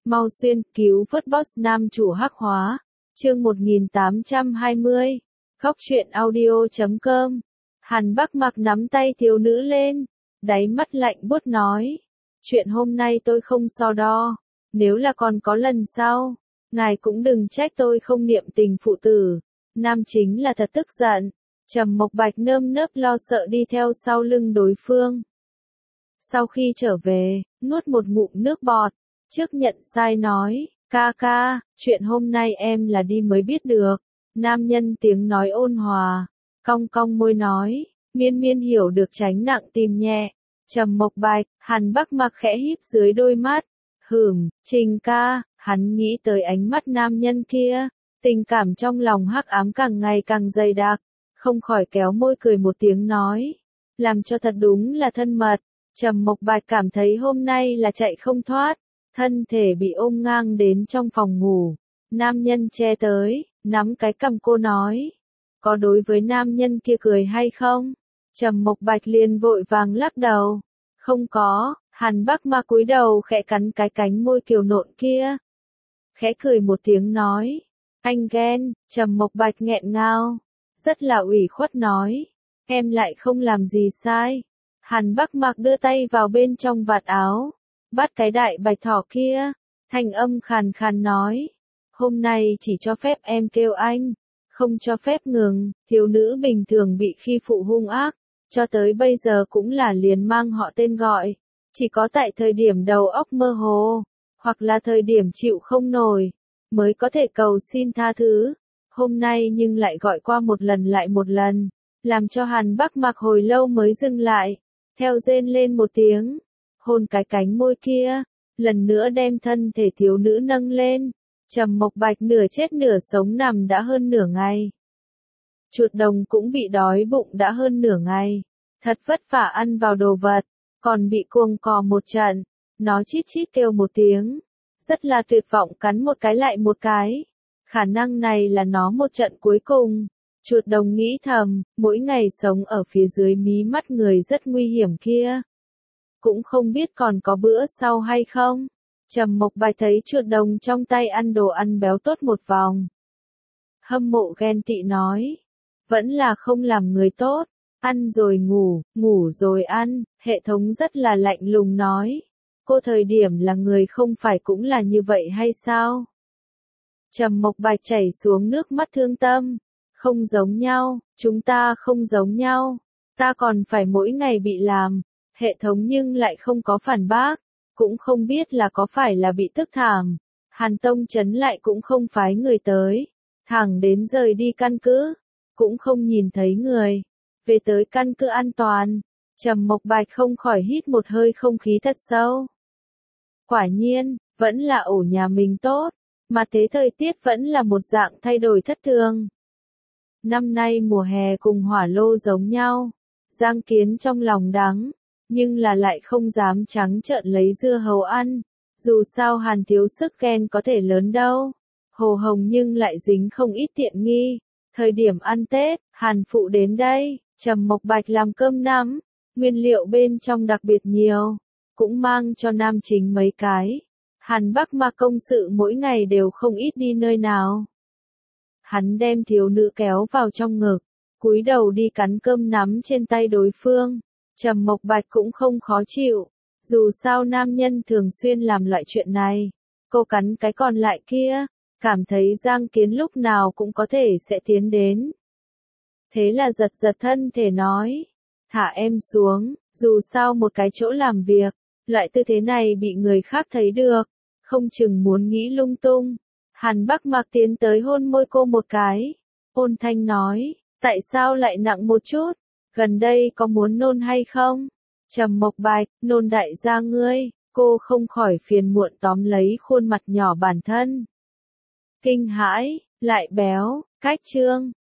Mau xuyên cứu vớt boss nam chủ hắc hóa. Chương 1820. Góc truyện audio.com. Hàn Bắc Mặc nắm tay thiếu nữ lên, đáy mắt lạnh buốt nói. Chuyện hôm nay tôi không so đo. Nếu là còn có lần sau, ngài cũng đừng trách tôi không niệm tình phụ tử. Nam chính là thật tức giận. Trầm Mộc Bạch nơm nớp lo sợ đi theo sau lưng đối phương. Sau khi trở về, nuốt một ngụm nước bọt, trước nhận sai nói, ca ca, chuyện hôm nay em là đi mới biết được. Nam nhân tiếng nói ôn hòa, cong cong môi nói, miên miên hiểu được tránh nặng tìm nhẹ. Trầm Mộc Bạch, Hàn Bắc Mặc khẽ híp dưới đôi mắt. Trình ca, hắn nghĩ tới ánh mắt nam nhân kia, tình cảm trong lòng hắc ám càng ngày càng dày đặc, không khỏi kéo môi cười một tiếng nói, làm cho thật đúng là thân mật. Trầm Mộc Bạch cảm thấy hôm nay là chạy không thoát, thân thể bị ôm ngang đến trong phòng ngủ. Nam nhân che tới, nắm cái cằm cô nói, có đối với nam nhân kia cười hay không? Trầm Mộc Bạch liền vội vàng lắc đầu, không có. Hàn Bắc Mặc cúi đầu khẽ cắn cái cánh môi kiều nộn kia, khẽ cười một tiếng nói, anh ghen. Trầm Mộc Bạch nghẹn ngào, rất là ủy khuất nói, em lại không làm gì sai. Hàn Bắc Mặc đưa tay vào bên trong vạt áo, bắt cái đại bạch thỏ kia, thanh âm khàn khàn nói, hôm nay chỉ cho phép em kêu anh, không cho phép ngừng. Thiếu nữ bình thường bị khi phụ hung ác, cho tới bây giờ cũng là liền mang họ tên gọi. Chỉ có tại thời điểm đầu óc mơ hồ, hoặc là thời điểm chịu không nổi, mới có thể cầu xin tha thứ. Hôm nay nhưng lại gọi qua một lần lại một lần, làm cho Hàn Bắc Mặc hồi lâu mới dừng lại, theo rên lên một tiếng, hôn cái cánh môi kia, lần nữa đem thân thể thiếu nữ nâng lên. Trầm Mộc Bạch nửa chết nửa sống nằm đã hơn nửa ngày. Chuột đồng cũng bị đói bụng đã hơn nửa ngày, thật vất vả ăn vào đồ vật, còn bị cuồng cò một trận, nó chít chít kêu một tiếng, rất là tuyệt vọng cắn một cái lại một cái. Khả năng này là nó một trận cuối cùng. Chuột đồng nghĩ thầm, mỗi ngày sống ở phía dưới mí mắt người rất nguy hiểm kia. Cũng không biết còn có bữa sau hay không. Trầm Mộc Bạch thấy chuột đồng trong tay ăn đồ ăn béo tốt một vòng. Hâm mộ ghen tị nói, vẫn là không làm người tốt. Ăn rồi ngủ, ngủ rồi ăn. Hệ thống rất là lạnh lùng nói, cô thời điểm là người không phải cũng là như vậy hay sao? Trầm Mộc Bạch chảy xuống nước mắt thương tâm, không giống nhau, chúng ta không giống nhau, ta còn phải mỗi ngày bị làm. Hệ thống nhưng lại không có phản bác, cũng không biết là có phải là bị tức thảm. Hàn Tông Trấn lại cũng không phái người tới, thẳng đến rời đi căn cứ, cũng không nhìn thấy người. Về tới căn cứ an toàn, Trầm Mộc Bạch không khỏi hít một hơi không khí thật sâu. Quả nhiên, vẫn là ổ nhà mình tốt, mà thế thời tiết vẫn là một dạng thay đổi thất thường. Năm nay mùa hè cùng hỏa lô giống nhau, Giang Kiến trong lòng đắng, nhưng là lại không dám trắng trợn lấy dưa hấu ăn, dù sao Hàn thiếu sức ghen có thể lớn đâu. Hồ Hồng nhưng lại dính không ít tiện nghi. Thời điểm ăn Tết, Hàn phụ đến đây, Trầm Mộc Bạch làm cơm nắm, nguyên liệu bên trong đặc biệt nhiều, cũng mang cho nam chính mấy cái. Hàn Bắc Mặc công sự mỗi ngày đều không ít đi nơi nào. Hắn đem thiếu nữ kéo vào trong ngực, cúi đầu đi cắn cơm nắm trên tay đối phương. Trầm Mộc Bạch cũng không khó chịu, dù sao nam nhân thường xuyên làm loại chuyện này. Cô cắn cái còn lại kia, cảm thấy Giang Kiến lúc nào cũng có thể sẽ tiến đến. Thế là giật giật thân thể nói, thả em xuống, dù sao một cái chỗ làm việc, loại tư thế này bị người khác thấy được, không chừng muốn nghĩ lung tung. Hàn Bắc Mặc tiến tới hôn môi cô một cái, ôn thanh nói, tại sao lại nặng một chút, gần đây có muốn nôn hay không? Trầm Mộc Bạch, nôn đại gia ngươi. Cô không khỏi phiền muộn tóm lấy khuôn mặt nhỏ bản thân. Kinh hãi, lại béo, cách chương.